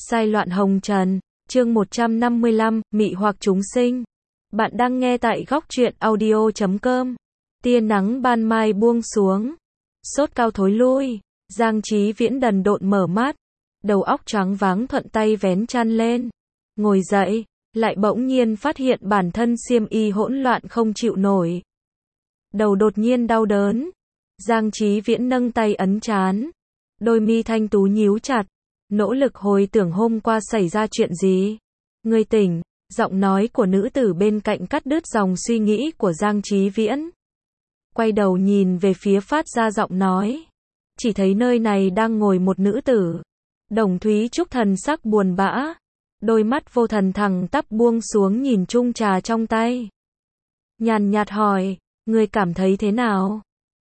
Sai loạn hồng trần, chương 155, mị hoặc chúng sinh. Bạn đang nghe tại góc truyện audio.com. Tia nắng ban mai buông xuống. Sốt cao thối lui. Giang Chí Viễn đần độn mở mắt. Đầu óc choáng váng thuận tay vén chăn lên. Ngồi dậy, lại bỗng nhiên phát hiện bản thân xiêm y hỗn loạn không chịu nổi. Đầu đột nhiên đau đớn. Giang Chí Viễn nâng tay ấn trán. Đôi mi thanh tú nhíu chặt. Nỗ lực hồi tưởng hôm qua xảy ra chuyện gì. Ngươi tỉnh, giọng nói của nữ tử bên cạnh cắt đứt dòng suy nghĩ của Giang Chí Viễn. Quay đầu nhìn về phía phát ra giọng nói. Chỉ thấy nơi này đang ngồi một nữ tử. Đồng Thúy Trúc thần sắc buồn bã. Đôi mắt vô thần thẳng tắp buông xuống nhìn chung trà trong tay. Nhàn nhạt hỏi, ngươi cảm thấy thế nào?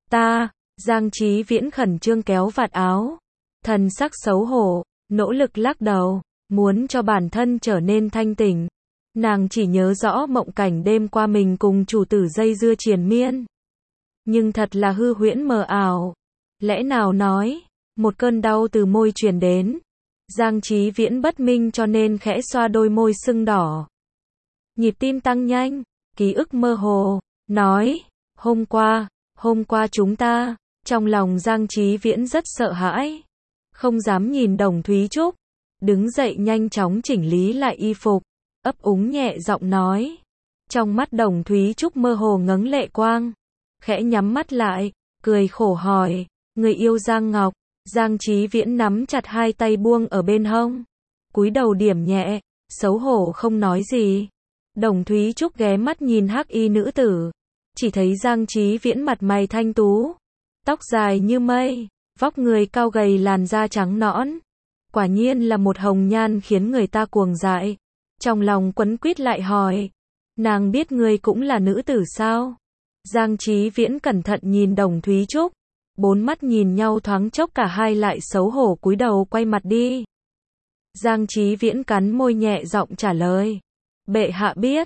Giang Chí Viễn khẩn trương kéo vạt áo. Thần sắc xấu hổ, nỗ lực lắc đầu, muốn cho bản thân trở nên thanh tỉnh. Nàng chỉ nhớ rõ mộng cảnh đêm qua mình cùng chủ tử dây dưa triền miên. Nhưng thật là hư huyễn mờ ảo. Lẽ nào nói, một cơn đau từ môi truyền đến. Giang Chí Viễn bất minh cho nên khẽ xoa đôi môi sưng đỏ. Nhịp tim tăng nhanh, ký ức mơ hồ, nói, hôm qua chúng ta, trong lòng Giang Chí Viễn rất sợ hãi. Không dám nhìn Đồng Thúy Trúc, đứng dậy nhanh chóng chỉnh lý lại y phục, ấp úng nhẹ giọng nói. Trong mắt Đồng Thúy Trúc mơ hồ ngấn lệ quang, khẽ nhắm mắt lại, cười khổ hỏi, người yêu Giang Ngọc. Giang Chí Viễn nắm chặt hai tay buông ở bên hông, cúi đầu điểm nhẹ, xấu hổ không nói gì. Đồng Thúy Trúc ghé mắt nhìn hắc y nữ tử, chỉ thấy Giang Chí Viễn mặt mày thanh tú, tóc dài như mây, vóc người cao gầy làn da trắng nõn. Quả nhiên là một hồng nhan khiến người ta cuồng dại. Trong lòng quấn quýt lại hỏi, nàng biết ngươi cũng là nữ tử sao? Giang Chí Viễn cẩn thận nhìn Đồng Thúy Trúc, bốn mắt nhìn nhau thoáng chốc cả hai lại xấu hổ cúi đầu quay mặt đi. Giang Chí Viễn cắn môi nhẹ giọng trả lời, bệ hạ biết.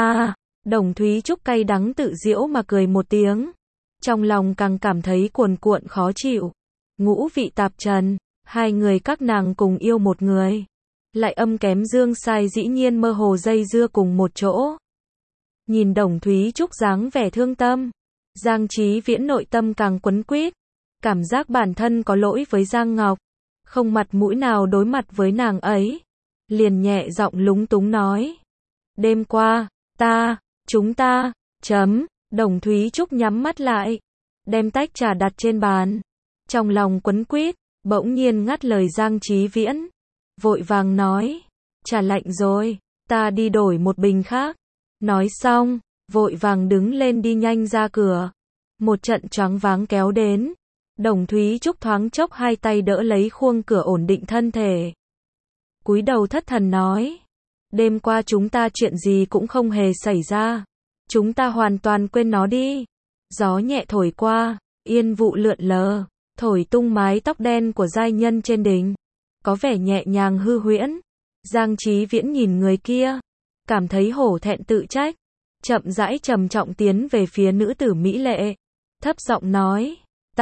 Đồng Thúy Trúc cay đắng tự giễu mà cười một tiếng, trong lòng càng cảm thấy cuồn cuộn khó chịu. Ngũ vị tạp trần, hai người các nàng cùng yêu một người, lại âm kém dương sai dĩ nhiên mơ hồ dây dưa cùng một chỗ. Nhìn Đồng Thúy Trúc dáng vẻ thương tâm, Giang Chí Viễn nội tâm càng quấn quýt, cảm giác bản thân có lỗi với Giang Ngọc, không mặt mũi nào đối mặt với nàng ấy, liền nhẹ giọng lúng túng nói, đêm qua, chúng ta, Đồng Thúy Trúc nhắm mắt lại, đem tách trà đặt trên bàn, trong lòng quấn quýt, bỗng nhiên ngắt lời Giang Chí Viễn, vội vàng nói, trà lạnh rồi, ta đi đổi một bình khác. Nói xong, vội vàng đứng lên đi nhanh ra cửa. Một trận choáng váng kéo đến. Đồng Thúy Trúc thoáng chốc hai tay đỡ lấy khuôn cửa ổn định thân thể. Cúi đầu thất thần nói, đêm qua chúng ta chuyện gì cũng không hề xảy ra. Chúng ta hoàn toàn quên nó đi. Gió nhẹ thổi qua, yên vụ lượn lờ, thổi tung mái tóc đen của giai nhân trên đỉnh, có vẻ nhẹ nhàng hư huyễn. Giang Chí Viễn nhìn người kia, cảm thấy hổ thẹn tự trách, chậm rãi trầm trọng tiến về phía nữ tử mỹ lệ, thấp giọng nói,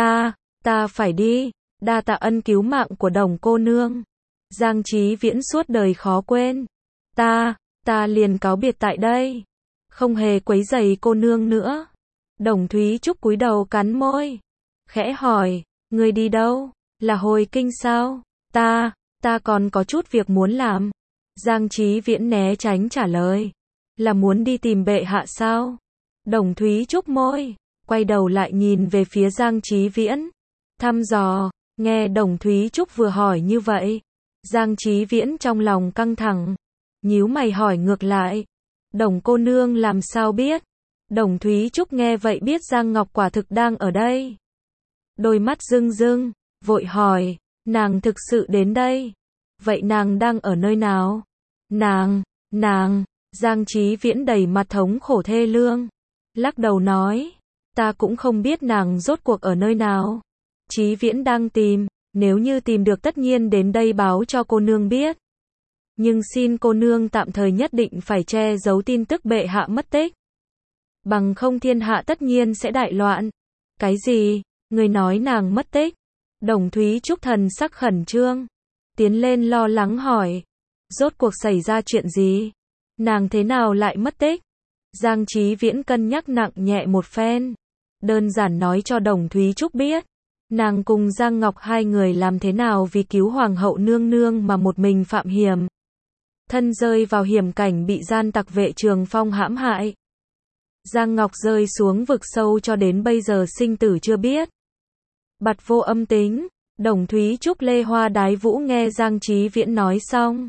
ta phải đi, đa tạ ân cứu mạng của Đồng cô nương. Giang Chí Viễn suốt đời khó quên. Ta liền cáo biệt tại đây, không hề quấy rầy cô nương nữa. Đồng Thúy Trúc cúi đầu cắn môi, khẽ hỏi, ngươi đi đâu? Là hồi kinh sao? Ta còn có chút việc muốn làm. Giang Chí Viễn né tránh trả lời, là muốn đi tìm bệ hạ sao? Đồng Thúy Trúc môi, quay đầu lại nhìn về phía Giang Chí Viễn, thăm dò. Nghe Đồng Thúy Trúc vừa hỏi như vậy, Giang Chí Viễn trong lòng căng thẳng, nhíu mày hỏi ngược lại, Đồng cô nương làm sao biết? Đồng Thúy Trúc nghe vậy biết Giang Ngọc quả thực đang ở đây, đôi mắt rưng rưng, vội hỏi, nàng thực sự đến đây? Vậy nàng đang ở nơi nào? Nàng, Giang Chí Viễn đầy mặt thống khổ thê lương, lắc đầu nói, ta cũng không biết nàng rốt cuộc ở nơi nào. Chí Viễn đang tìm, nếu như tìm được tất nhiên đến đây báo cho cô nương biết. Nhưng xin cô nương tạm thời nhất định phải che giấu tin tức bệ hạ mất tích. Bằng không thiên hạ tất nhiên sẽ đại loạn. Cái gì? Người nói nàng mất tích? Đồng Thúy Trúc thần sắc khẩn trương, tiến lên lo lắng hỏi. Rốt cuộc xảy ra chuyện gì? Nàng thế nào lại mất tích? Giang Chí Viễn cân nhắc nặng nhẹ một phen. Đơn giản nói cho Đồng Thúy Trúc biết. Nàng cùng Giang Ngọc hai người làm thế nào vì cứu Hoàng hậu nương nương mà một mình phạm hiểm. Thân rơi vào hiểm cảnh bị gian tặc Vệ Trường Phong hãm hại. Giang Ngọc rơi xuống vực sâu cho đến bây giờ sinh tử chưa biết. Bặt vô âm tính, Đồng Thúy Trúc lê hoa đái vũ nghe Giang Chí Viễn nói xong.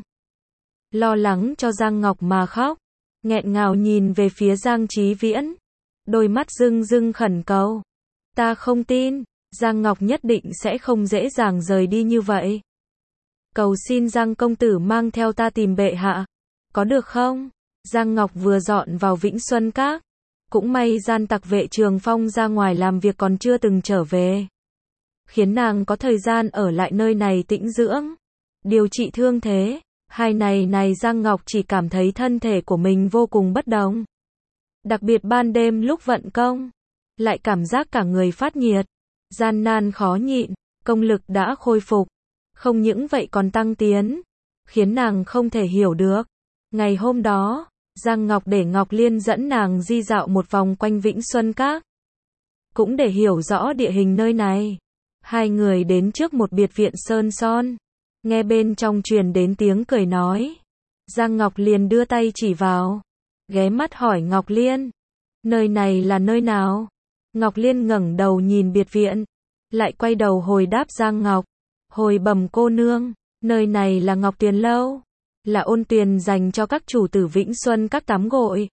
Lo lắng cho Giang Ngọc mà khóc, nghẹn ngào nhìn về phía Giang Chí Viễn. Đôi mắt rưng rưng khẩn cầu. Ta không tin, Giang Ngọc nhất định sẽ không dễ dàng rời đi như vậy. Cầu xin Giang công tử mang theo ta tìm bệ hạ. Có được không? Giang Ngọc vừa dọn vào Vĩnh Xuân Các. Cũng may gian tặc Vệ Trường Phong ra ngoài làm việc còn chưa từng trở về. Khiến nàng có thời gian ở lại nơi này tĩnh dưỡng. Điều trị thương thế. Hai này Giang Ngọc chỉ cảm thấy thân thể của mình vô cùng bất đồng. Đặc biệt ban đêm lúc vận công. Lại cảm giác cả người phát nhiệt. Gian nan khó nhịn. Công lực đã khôi phục. Không những vậy còn tăng tiến. Khiến nàng không thể hiểu được. Ngày hôm đó, Giang Ngọc để Ngọc Liên dẫn nàng di dạo một vòng quanh Vĩnh Xuân Các. Cũng để hiểu rõ địa hình nơi này. Hai người đến trước một biệt viện sơn son. Nghe bên trong truyền đến tiếng cười nói. Giang Ngọc liền đưa tay chỉ vào. Ghé mắt hỏi Ngọc Liên. Nơi này là nơi nào? Ngọc Liên ngẩng đầu nhìn biệt viện. Lại quay đầu hồi đáp Giang Ngọc. Hồi bẩm cô nương. Nơi này là Ngọc Tuyền Lâu. Là ôn tuyền dành cho các chủ tử Vĩnh Xuân Các tắm gội.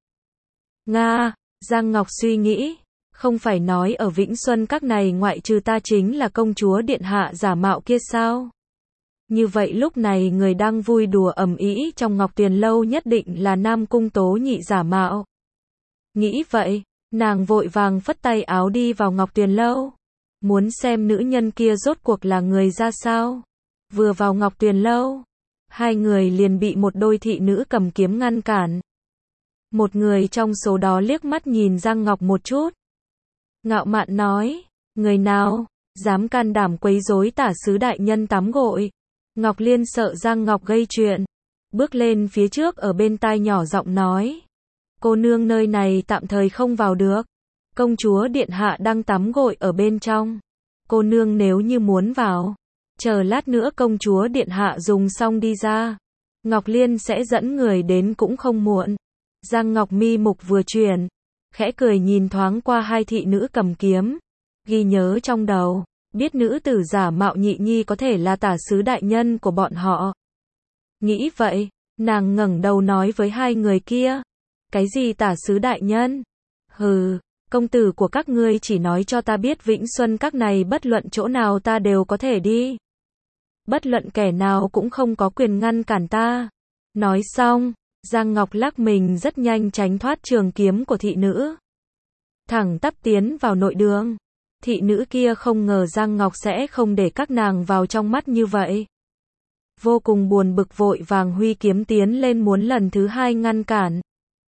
Nga, Giang Ngọc suy nghĩ. Không phải nói ở Vĩnh Xuân Các này ngoại trừ ta chính là công chúa điện hạ giả mạo kia sao? Như vậy lúc này người đang vui đùa ầm ĩ trong Ngọc Tuyền Lâu nhất định là Nam Cung Tố Nhị giả mạo. Nghĩ vậy, nàng vội vàng phất tay áo đi vào Ngọc Tuyền Lâu. Muốn xem nữ nhân kia rốt cuộc là người ra sao. Vừa vào Ngọc Tuyền Lâu, hai người liền bị một đôi thị nữ cầm kiếm ngăn cản. Một người trong số đó liếc mắt nhìn Giang Ngọc một chút. Ngạo mạn nói, người nào, dám can đảm quấy rối tả sứ đại nhân tắm gội. Ngọc Liên sợ Giang Ngọc gây chuyện. Bước lên phía trước ở bên tai nhỏ giọng nói. Cô nương nơi này tạm thời không vào được. Công chúa điện hạ đang tắm gội ở bên trong. Cô nương nếu như muốn vào. Chờ lát nữa công chúa điện hạ dùng xong đi ra. Ngọc Liên sẽ dẫn người đến cũng không muộn. Giang Ngọc mi mục vừa chuyển. Khẽ cười nhìn thoáng qua hai thị nữ cầm kiếm. Ghi nhớ trong đầu. Biết nữ tử giả mạo Nhị Nhi có thể là tả sứ đại nhân của bọn họ. Nghĩ vậy, nàng ngẩng đầu nói với hai người kia. Cái gì tả sứ đại nhân? Hừ, công tử của các ngươi chỉ nói cho ta biết Vĩnh Xuân Các này bất luận chỗ nào ta đều có thể đi. Bất luận kẻ nào cũng không có quyền ngăn cản ta. Nói xong, Giang Ngọc lắc mình rất nhanh tránh thoát trường kiếm của thị nữ. Thẳng tắp tiến vào nội đường. Thị nữ kia không ngờ Giang Ngọc sẽ không để các nàng vào trong mắt như vậy. Vô cùng buồn bực vội vàng huy kiếm tiến lên muốn lần thứ hai ngăn cản.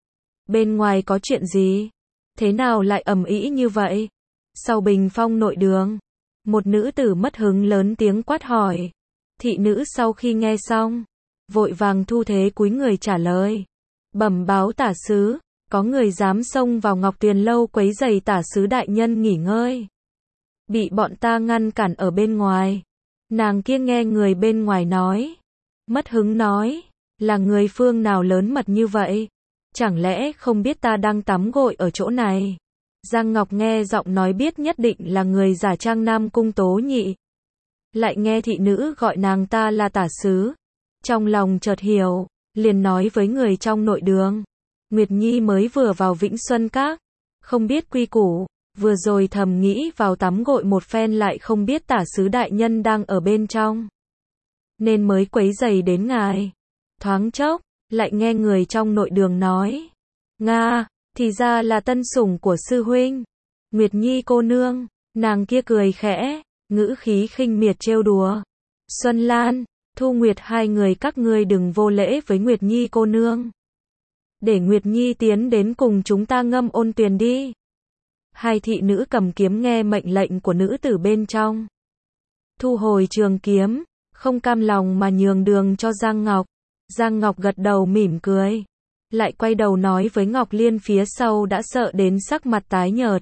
Bên ngoài có chuyện gì? Thế nào lại ầm ĩ như vậy? Sau bình phong nội đường, một nữ tử mất hứng lớn tiếng quát hỏi. Thị nữ sau khi nghe xong, vội vàng thu thế cúi người trả lời. Bẩm báo tả sứ, có người dám xông vào Ngọc Tuyền Lâu quấy rầy tả sứ đại nhân nghỉ ngơi. Bị bọn ta ngăn cản ở bên ngoài. Nàng kia nghe người bên ngoài nói. Mất hứng nói, là người phương nào lớn mật như vậy? Chẳng lẽ không biết ta đang tắm gội ở chỗ này? Giang Ngọc nghe giọng nói biết nhất định là người giả trang Nam Cung Tố Nhị. Lại nghe thị nữ gọi nàng ta là tả sứ. Trong lòng chợt hiểu, liền nói với người trong nội đường. Nguyệt Nhi mới vừa vào Vĩnh Xuân Các, không biết quy củ, vừa rồi thầm nghĩ vào tắm gội một phen lại không biết tả sứ đại nhân đang ở bên trong. Nên mới quấy rầy đến ngài. Thoáng chốc, lại nghe người trong nội đường nói. Nga, thì ra là tân sủng của sư huynh. Nguyệt Nhi cô nương, nàng kia cười khẽ, ngữ khí khinh miệt trêu đùa. Xuân Lan, Thu Nguyệt hai người các ngươi đừng vô lễ với Nguyệt Nhi cô nương. Để Nguyệt Nhi tiến đến cùng chúng ta ngâm ôn tuyền đi. Hai thị nữ cầm kiếm nghe mệnh lệnh của nữ tử bên trong. Thu hồi trường kiếm, không cam lòng mà nhường đường cho Giang Ngọc. Giang Ngọc gật đầu mỉm cười, lại quay đầu nói với Ngọc Liên phía sau đã sợ đến sắc mặt tái nhợt.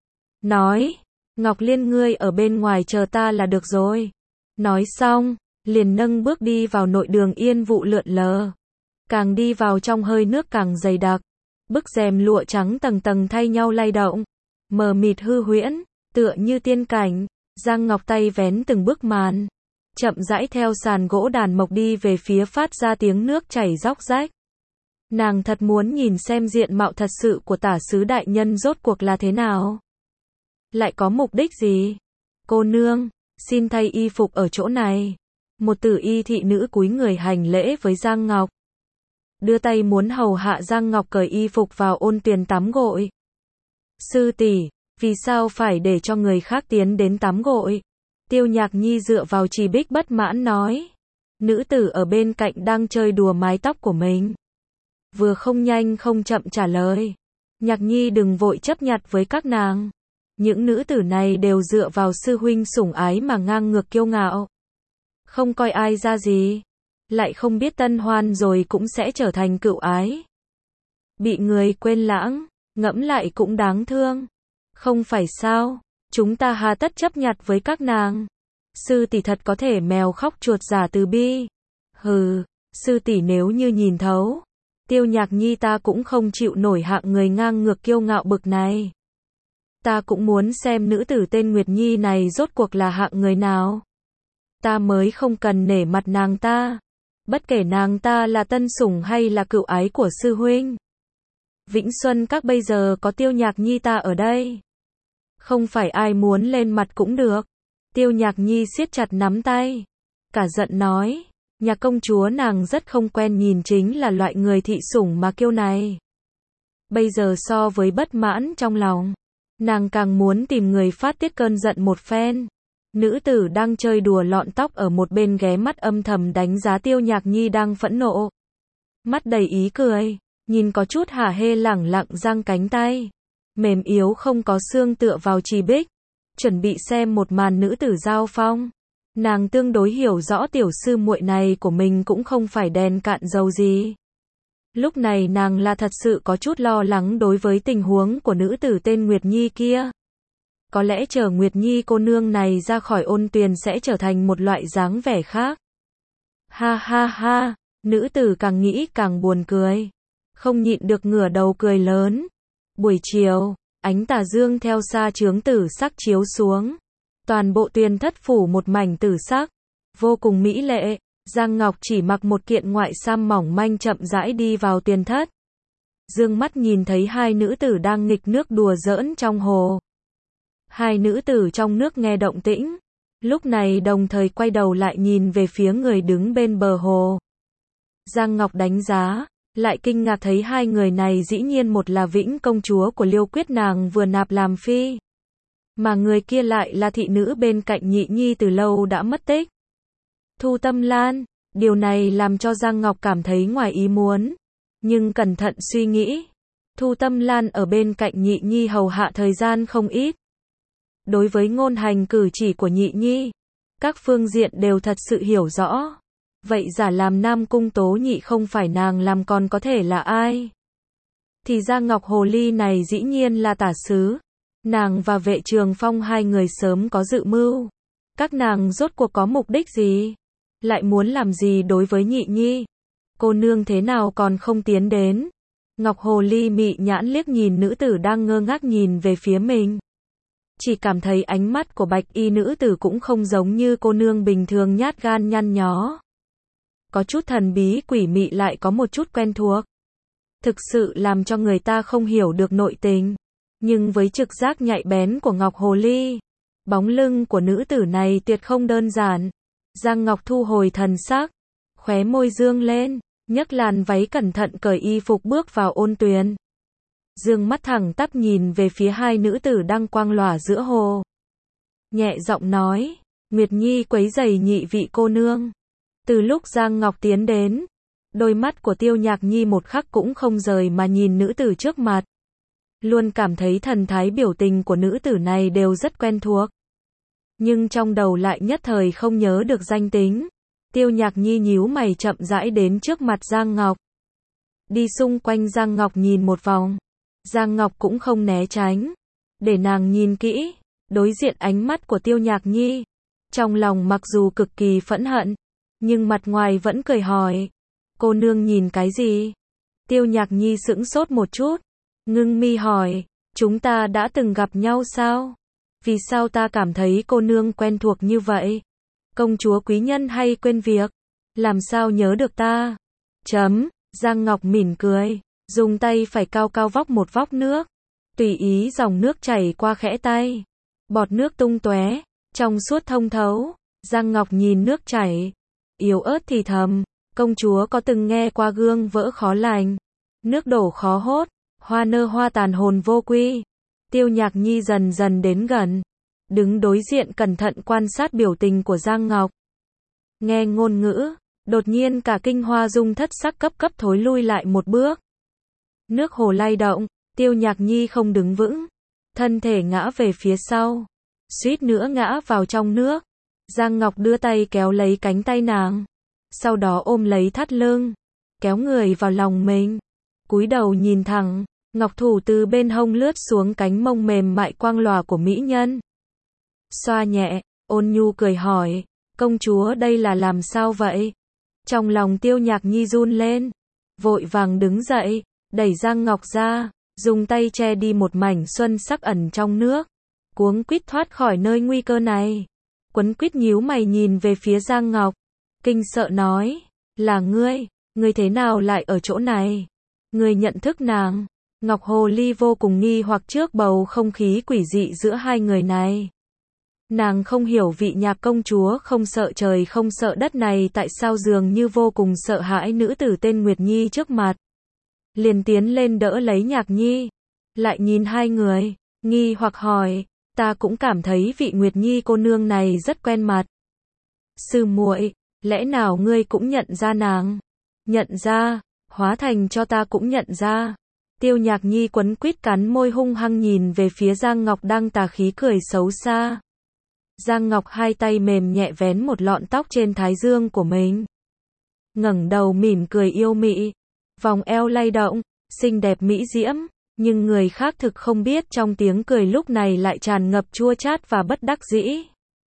Nói, Ngọc Liên ngươi ở bên ngoài chờ ta là được rồi. Nói xong, liền nâng bước đi vào nội đường yên vụ lượn lờ. Càng đi vào trong hơi nước càng dày đặc. Bức rèm lụa trắng tầng tầng thay nhau lay động. Mờ mịt hư huyễn, tựa như tiên cảnh. Giang Ngọc tay vén từng bức màn. Chậm rãi theo sàn gỗ đàn mộc đi về phía phát ra tiếng nước chảy róc rách. Nàng thật muốn nhìn xem diện mạo thật sự của tả sứ đại nhân rốt cuộc là thế nào. Lại có mục đích gì? Cô nương, xin thay y phục ở chỗ này. Một tử y thị nữ cúi người hành lễ với Giang Ngọc. Đưa tay muốn hầu hạ Giang Ngọc cởi y phục vào ôn tuyền tắm gội. Sư tỷ, vì sao phải để cho người khác tiến đến tắm gội? Tiêu Nhạc Nhi dựa vào trì bích bất mãn nói. Nữ tử ở bên cạnh đang chơi đùa mái tóc của mình. Vừa không nhanh không chậm trả lời. Nhạc Nhi đừng vội chấp nhặt với các nàng. Những nữ tử này đều dựa vào sư huynh sủng ái mà ngang ngược kiêu ngạo. Không coi ai ra gì. Lại không biết tân hoan rồi cũng sẽ trở thành cựu ái. Bị người quên lãng, ngẫm lại cũng đáng thương. Không phải sao, chúng ta hà tất chấp nhặt với các nàng. Sư tỷ thật có thể mèo khóc chuột giả từ bi. Hừ, sư tỷ nếu như nhìn thấu. Tiêu Nhạc Nhi ta cũng không chịu nổi hạng người ngang ngược kiêu ngạo bực này. Ta cũng muốn xem nữ tử tên Nguyệt Nhi này rốt cuộc là hạng người nào. Ta mới không cần nể mặt nàng ta. Bất kể nàng ta là tân sủng hay là cựu ái của sư huynh. Vĩnh Xuân các bây giờ có Tiêu Nhạc Nhi ta ở đây. Không phải ai muốn lên mặt cũng được. Tiêu Nhạc Nhi siết chặt nắm tay. Cả giận nói. Nhà công chúa nàng rất không quen nhìn chính là loại người thị sủng mà kiêu này. Bây giờ so với bất mãn trong lòng. Nàng càng muốn tìm người phát tiết cơn giận một phen. Nữ tử đang chơi đùa lọn tóc ở một bên ghé mắt âm thầm đánh giá Tiêu Nhạc Nhi đang phẫn nộ. Mắt đầy ý cười, nhìn có chút hả hê lẳng lặng giang cánh tay. Mềm yếu không có xương tựa vào trì bích. Chuẩn bị xem một màn nữ tử giao phong. Nàng tương đối hiểu rõ tiểu sư muội này của mình cũng không phải đèn cạn dầu gì. Lúc này nàng là thật sự có chút lo lắng đối với tình huống của nữ tử tên Nguyệt Nhi kia. Có lẽ chờ Nguyệt Nhi cô nương này ra khỏi ôn tuyền sẽ trở thành một loại dáng vẻ khác. Ha ha ha, nữ tử càng nghĩ càng buồn cười. Không nhịn được ngửa đầu cười lớn. Buổi chiều, ánh tà dương theo xa chướng tử sắc chiếu xuống. Toàn bộ tuyền thất phủ một mảnh tử sắc. Vô cùng mỹ lệ. Giang Ngọc chỉ mặc một kiện ngoại sam mỏng manh chậm rãi đi vào tuyền thất. Dương mắt nhìn thấy hai nữ tử đang nghịch nước đùa giỡn trong hồ. Hai nữ tử trong nước nghe động tĩnh. Lúc này đồng thời quay đầu lại nhìn về phía người đứng bên bờ hồ. Giang Ngọc đánh giá, lại kinh ngạc thấy hai người này dĩ nhiên một là Vĩnh công chúa của Liêu Quyết nàng vừa nạp làm phi. Mà người kia lại là thị nữ bên cạnh Nhị Nhi từ lâu đã mất tích. Thu Tâm Lan, điều này làm cho Giang Ngọc cảm thấy ngoài ý muốn. Nhưng cẩn thận suy nghĩ, Thu Tâm Lan ở bên cạnh Nhị Nhi hầu hạ thời gian không ít. Đối với ngôn hành cử chỉ của Nhị Nhi, các phương diện đều thật sự hiểu rõ. Vậy giả làm Nam Cung Tố Nhị không phải nàng làm còn có thể là ai? Thì ra Ngọc Hồ Ly này dĩ nhiên là tả sứ. Nàng và Vệ Trường Phong hai người sớm có dự mưu. Các nàng rốt cuộc có mục đích gì? Lại muốn làm gì đối với Nhị Nhi? Cô nương thế nào còn không tiến đến? Ngọc Hồ Ly mị nhãn liếc nhìn nữ tử đang ngơ ngác nhìn về phía mình. Chỉ cảm thấy ánh mắt của bạch y nữ tử cũng không giống như cô nương bình thường nhát gan nhăn nhó. Có chút thần bí quỷ mị lại có một chút quen thuộc. Thực sự làm cho người ta không hiểu được nội tình. Nhưng với trực giác nhạy bén của Ngọc Hồ Ly, bóng lưng của nữ tử này tuyệt không đơn giản. Giang Ngọc thu hồi thần sắc, khóe môi dương lên, nhấc làn váy cẩn thận cởi y phục bước vào ôn tuyền. Dương mắt thẳng tắp nhìn về phía hai nữ tử đang quang lòa giữa hồ. Nhẹ giọng nói, Nguyệt Nhi quấy rầy nhị vị cô nương. Từ lúc Giang Ngọc tiến đến, đôi mắt của Tiêu Nhạc Nhi một khắc cũng không rời mà nhìn nữ tử trước mặt. Luôn cảm thấy thần thái biểu tình của nữ tử này đều rất quen thuộc. Nhưng trong đầu lại nhất thời không nhớ được danh tính. Tiêu Nhạc Nhi nhíu mày chậm rãi đến trước mặt Giang Ngọc. Đi xung quanh Giang Ngọc nhìn một vòng. Giang Ngọc cũng không né tránh. Để nàng nhìn kỹ, đối diện ánh mắt của Tiêu Nhạc Nhi. Trong lòng mặc dù cực kỳ phẫn hận, nhưng mặt ngoài vẫn cười hỏi. Cô nương nhìn cái gì? Tiêu Nhạc Nhi sững sốt một chút. Ngưng mi hỏi, chúng ta đã từng gặp nhau sao? Vì sao ta cảm thấy cô nương quen thuộc như vậy? Công chúa quý nhân hay quên việc? Làm sao nhớ được ta? Giang Ngọc mỉm cười, dùng tay phải cao cao vóc một vóc nước. Tùy ý dòng nước chảy qua khẽ tay. Bọt nước tung tóe, trong suốt thông thấu. Giang Ngọc nhìn nước chảy, yếu ớt thì thầm, công chúa có từng nghe qua gương vỡ khó lành, nước đổ khó hốt, hoa nở hoa tàn hồn vô quy. Tiêu Nhạc Nhi dần dần đến gần, đứng đối diện cẩn thận quan sát biểu tình của Giang Ngọc. Nghe ngôn ngữ, đột nhiên cả kinh Hoa Dung thất sắc cấp thối lui lại một bước. Nước hồ lay động, Tiêu Nhạc Nhi không đứng vững, thân thể ngã về phía sau, suýt nữa ngã vào trong nước. Giang Ngọc đưa tay kéo lấy cánh tay nàng, sau đó ôm lấy thắt lưng, kéo người vào lòng mình, cúi đầu nhìn thẳng, ngọc thủ từ bên hông lướt xuống cánh mông mềm mại quang lòa của mỹ nhân. Xoa nhẹ, ôn nhu cười hỏi, công chúa đây là làm sao vậy? Trong lòng Tiêu Nhạc Nhi run lên, vội vàng đứng dậy, đẩy Giang Ngọc ra, dùng tay che đi một mảnh xuân sắc ẩn trong nước, cuống quýt thoát khỏi nơi nguy cơ này. Quấn quýt nhíu mày nhìn về phía Giang Ngọc, kinh sợ nói, là ngươi thế nào lại ở chỗ này? Ngươi nhận thức nàng? Ngọc Hồ Ly vô cùng nghi hoặc trước bầu không khí quỷ dị giữa hai người này. Nàng không hiểu vị Nhạc công chúa không sợ trời không sợ đất này tại sao dường như vô cùng sợ hãi nữ tử tên Nguyệt Nhi trước mặt. Liền tiến lên đỡ lấy Nhạc Nhi, lại nhìn hai người, nghi hoặc hỏi, ta cũng cảm thấy vị Nguyệt Nhi cô nương này rất quen mặt. Sư muội, lẽ nào ngươi cũng nhận ra nàng? Nhận ra, hóa thành cho ta cũng nhận ra. Tiêu Nhạc Nhi quấn quýt cắn môi hung hăng nhìn về phía Giang Ngọc đang tà khí cười xấu xa. Giang Ngọc hai tay mềm nhẹ vén một lọn tóc trên thái dương của mình. Ngẩng đầu mỉm cười yêu mị, vòng eo lay động, xinh đẹp mỹ diễm, nhưng người khác thực không biết trong tiếng cười lúc này lại tràn ngập chua chát và bất đắc dĩ.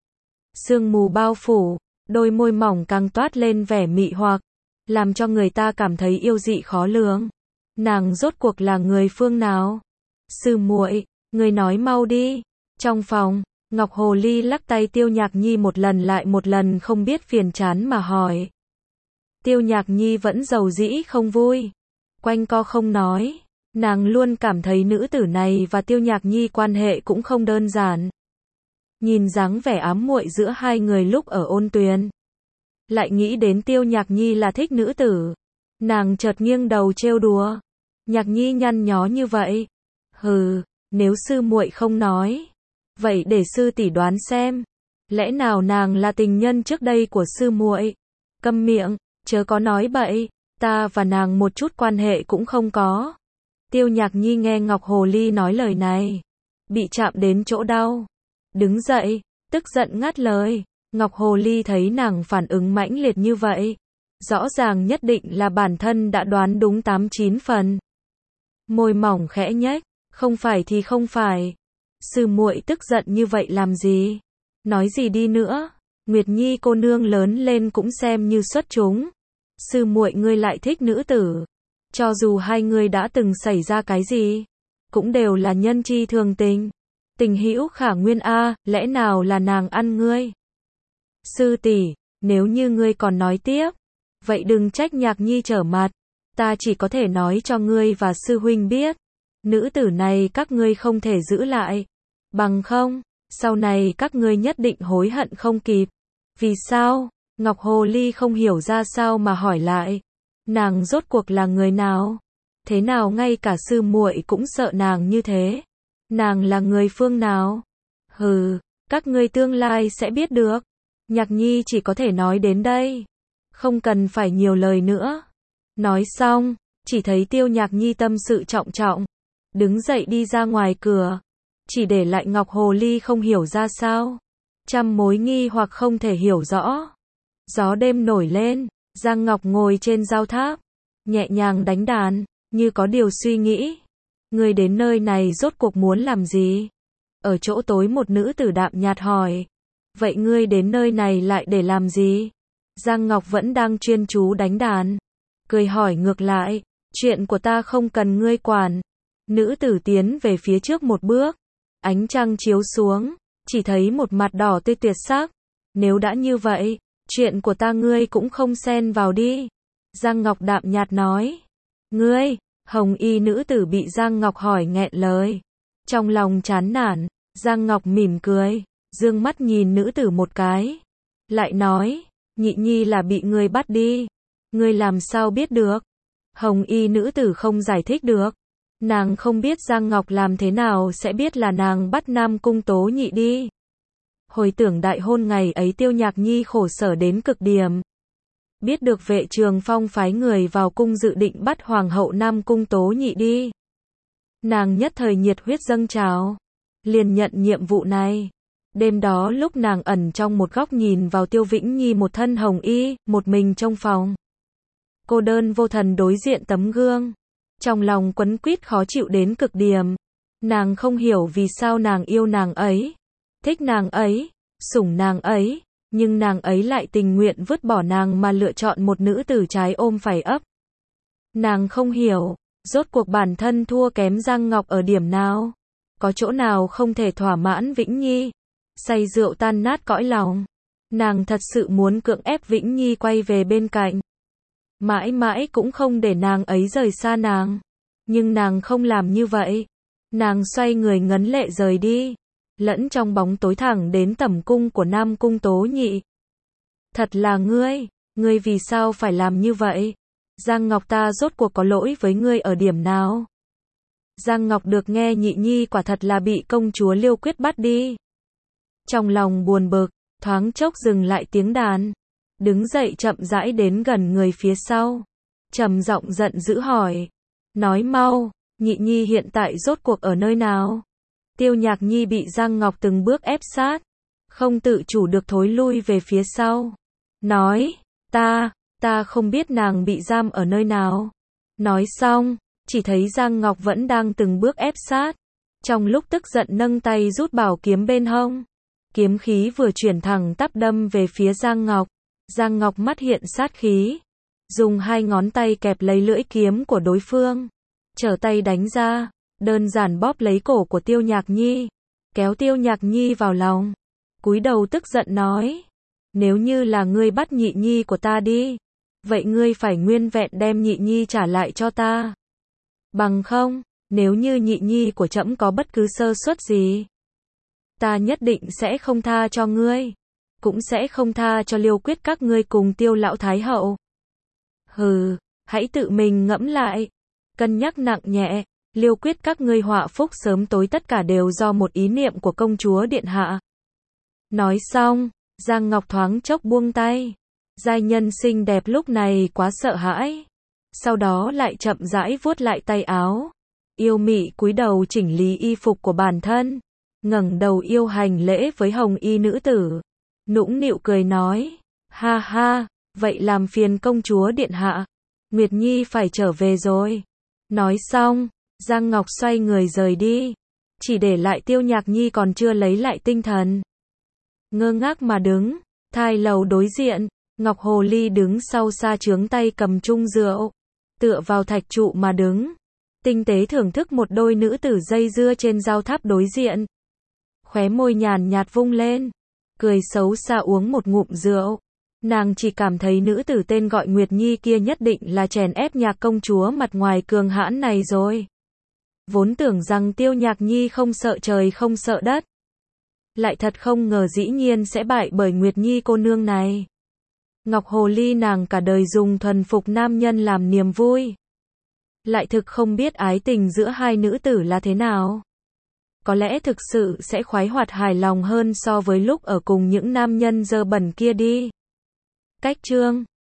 Sương mù bao phủ, đôi môi mỏng càng toát lên vẻ mị hoặc, làm cho người ta cảm thấy yêu dị khó lường. Nàng rốt cuộc là người phương nào? Sư muội, người nói mau đi. Trong phòng, Ngọc Hồ Ly lắc tay Tiêu Nhạc Nhi một lần lại một lần không biết phiền chán mà hỏi. Tiêu Nhạc Nhi vẫn dầu dĩ không vui, quanh co không nói. Nàng luôn cảm thấy nữ tử này và Tiêu Nhạc Nhi quan hệ cũng không đơn giản. Nhìn dáng vẻ ám muội giữa hai người lúc ở Ôn Tuyền, lại nghĩ đến Tiêu Nhạc Nhi là thích nữ tử, nàng chợt nghiêng đầu trêu đùa. Nhạc Nhi nhăn nhó như vậy. Hừ, nếu sư muội không nói, vậy để sư tỷ đoán xem, lẽ nào nàng là tình nhân trước đây của sư muội? Câm miệng, chớ có nói bậy, ta và nàng một chút quan hệ cũng không có. Tiêu Nhạc Nhi nghe Ngọc Hồ Ly nói lời này, bị chạm đến chỗ đau, đứng dậy, tức giận ngắt lời. Ngọc Hồ Ly thấy nàng phản ứng mãnh liệt như vậy, rõ ràng nhất định là bản thân đã đoán đúng 8-9 phần. Môi mỏng khẽ nhếch, không phải thì không phải. Sư muội tức giận như vậy làm gì? Nói gì đi nữa, Nguyệt Nhi cô nương lớn lên cũng xem như xuất chúng. Sư muội ngươi lại thích nữ tử, cho dù hai người đã từng xảy ra cái gì, cũng đều là nhân chi thường tình. Tình hữu khả nguyên a, lẽ nào là nàng ăn ngươi? Sư tỷ, nếu như ngươi còn nói tiếp, vậy đừng trách Nhạc Nhi trở mặt. Ta chỉ có thể nói cho ngươi và sư huynh biết, nữ tử này các ngươi không thể giữ lại, bằng không, sau này các ngươi nhất định hối hận không kịp. Vì sao? Ngọc Hồ Ly không hiểu ra sao mà hỏi lại. Nàng rốt cuộc là người nào? Thế nào ngay cả sư muội cũng sợ nàng như thế? Nàng là người phương nào? Hừ, các ngươi tương lai sẽ biết được. Nhạc Nhi chỉ có thể nói đến đây, không cần phải nhiều lời nữa. Nói xong, chỉ thấy Tiêu Nhạc Nhi tâm sự trọng trọng, đứng dậy đi ra ngoài cửa, chỉ để lại Ngọc Hồ Ly không hiểu ra sao, trăm mối nghi hoặc không thể hiểu rõ. Gió đêm nổi lên, Giang Ngọc ngồi trên giao tháp, nhẹ nhàng đánh đàn, như có điều suy nghĩ. Ngươi đến nơi này rốt cuộc muốn làm gì? Ở chỗ tối một nữ tử đạm nhạt hỏi. Vậy ngươi đến nơi này lại để làm gì? Giang Ngọc vẫn đang chuyên chú đánh đàn. Cười hỏi ngược lại, chuyện của ta không cần ngươi quản. Nữ tử tiến về phía trước một bước. Ánh trăng chiếu xuống, chỉ thấy một mặt đỏ tươi tuyệt sắc. Nếu đã như vậy, chuyện của ta ngươi cũng không xen vào đi. Giang Ngọc đạm nhạt nói. Ngươi, hồng y nữ tử bị Giang Ngọc hỏi nghẹn lời. Trong lòng chán nản, Giang Ngọc mỉm cười, dương mắt nhìn nữ tử một cái. Lại nói, Nhị Nhi là bị ngươi bắt đi. Ngươi làm sao biết được? Hồng y nữ tử không giải thích được. Nàng không biết Giang Ngọc làm thế nào sẽ biết là nàng bắt Nam Cung Tố Nhị đi. Hồi tưởng đại hôn ngày ấy Tiêu Nhạc Nhi khổ sở đến cực điểm. Biết được Vệ Trường Phong phái người vào cung dự định bắt Hoàng hậu Nam Cung Tố Nhị đi. Nàng nhất thời nhiệt huyết dâng trào, liền nhận nhiệm vụ này. Đêm đó lúc nàng ẩn trong một góc nhìn vào Tiêu Vĩnh Nhi một thân hồng y, một mình trong phòng. Cô đơn vô thần đối diện tấm gương. Trong lòng quấn quýt khó chịu đến cực điểm. Nàng không hiểu vì sao nàng yêu nàng ấy, thích nàng ấy, sủng nàng ấy, nhưng nàng ấy lại tình nguyện vứt bỏ nàng mà lựa chọn một nữ tử trái ôm phải ấp. Nàng không hiểu, rốt cuộc bản thân thua kém Giang Ngọc ở điểm nào? Có chỗ nào không thể thỏa mãn Vĩnh Nhi? Say rượu tan nát cõi lòng. Nàng thật sự muốn cưỡng ép Vĩnh Nhi quay về bên cạnh. Mãi mãi cũng không để nàng ấy rời xa nàng. Nhưng nàng không làm như vậy. Nàng xoay người ngấn lệ rời đi. Lẫn trong bóng tối thẳng đến tẩm cung của Nam Cung Tố Nhị. Thật là ngươi vì sao phải làm như vậy? Giang Ngọc ta rốt cuộc có lỗi với ngươi ở điểm nào? Giang Ngọc được nghe Nhị Nhi quả thật là bị công chúa Liêu Quyết bắt đi. Trong lòng buồn bực, thoáng chốc dừng lại tiếng đàn. Đứng dậy chậm rãi đến gần người phía sau. Trầm giọng giận dữ hỏi. Nói mau, Nhị Nhi hiện tại rốt cuộc ở nơi nào? Tiêu Nhạc Nhi bị Giang Ngọc từng bước ép sát. Không tự chủ được thối lui về phía sau. Nói, ta không biết nàng bị giam ở nơi nào. Nói xong, chỉ thấy Giang Ngọc vẫn đang từng bước ép sát. Trong lúc tức giận nâng tay rút bảo kiếm bên hông. Kiếm khí vừa chuyển thẳng tắp đâm về phía Giang Ngọc. Giang Ngọc mắt hiện sát khí. Dùng hai ngón tay kẹp lấy lưỡi kiếm của đối phương. Trở tay đánh ra. Đơn giản bóp lấy cổ của Tiêu Nhạc Nhi. Kéo Tiêu Nhạc Nhi vào lòng. Cúi đầu tức giận nói. Nếu như là ngươi bắt Nhị Nhi của ta đi. Vậy ngươi phải nguyên vẹn đem Nhị Nhi trả lại cho ta. Bằng không, nếu như Nhị Nhi của trẫm có bất cứ sơ suất gì. Ta nhất định sẽ không tha cho ngươi. Cũng sẽ không tha cho Liêu Quyết các ngươi cùng Tiêu lão thái hậu. Hừ, hãy tự mình ngẫm lại. Cân nhắc nặng nhẹ. Liêu Quyết các ngươi họa phúc sớm tối tất cả đều do một ý niệm của công chúa điện hạ. Nói xong, Giang Ngọc thoáng chốc buông tay. Giai nhân xinh đẹp lúc này quá sợ hãi. Sau đó lại chậm rãi vuốt lại tay áo. Yêu mị cúi đầu chỉnh lý y phục của bản thân. Ngẩng đầu yêu hành lễ với hồng y nữ tử. Nũng nịu cười nói. Ha ha, vậy làm phiền công chúa điện hạ. Nguyệt Nhi phải trở về rồi. Nói xong, Giang Ngọc xoay người rời đi. Chỉ để lại Tiêu Nhạc Nhi còn chưa lấy lại tinh thần. Ngơ ngác mà đứng. Thai lầu đối diện. Ngọc Hồ Ly đứng sau xa trướng tay cầm chung rượu. Tựa vào thạch trụ mà đứng. Tinh tế thưởng thức một đôi nữ tử dây dưa trên giao tháp đối diện. Khóe môi nhàn nhạt vung lên. Cười xấu xa uống một ngụm rượu. Nàng chỉ cảm thấy nữ tử tên gọi Nguyệt Nhi kia nhất định là chèn ép nhạc công chúa mặt ngoài cường hãn này rồi. Vốn tưởng rằng Tiêu Nhạc Nhi không sợ trời không sợ đất. Lại thật không ngờ dĩ nhiên sẽ bại bởi Nguyệt Nhi cô nương này. Ngọc Hồ Ly nàng cả đời dùng thuần phục nam nhân làm niềm vui. Lại thực không biết ái tình giữa hai nữ tử là thế nào. Có lẽ thực sự sẽ khoái hoạt hài lòng hơn so với lúc ở cùng những nam nhân dơ bẩn kia đi. Cách chương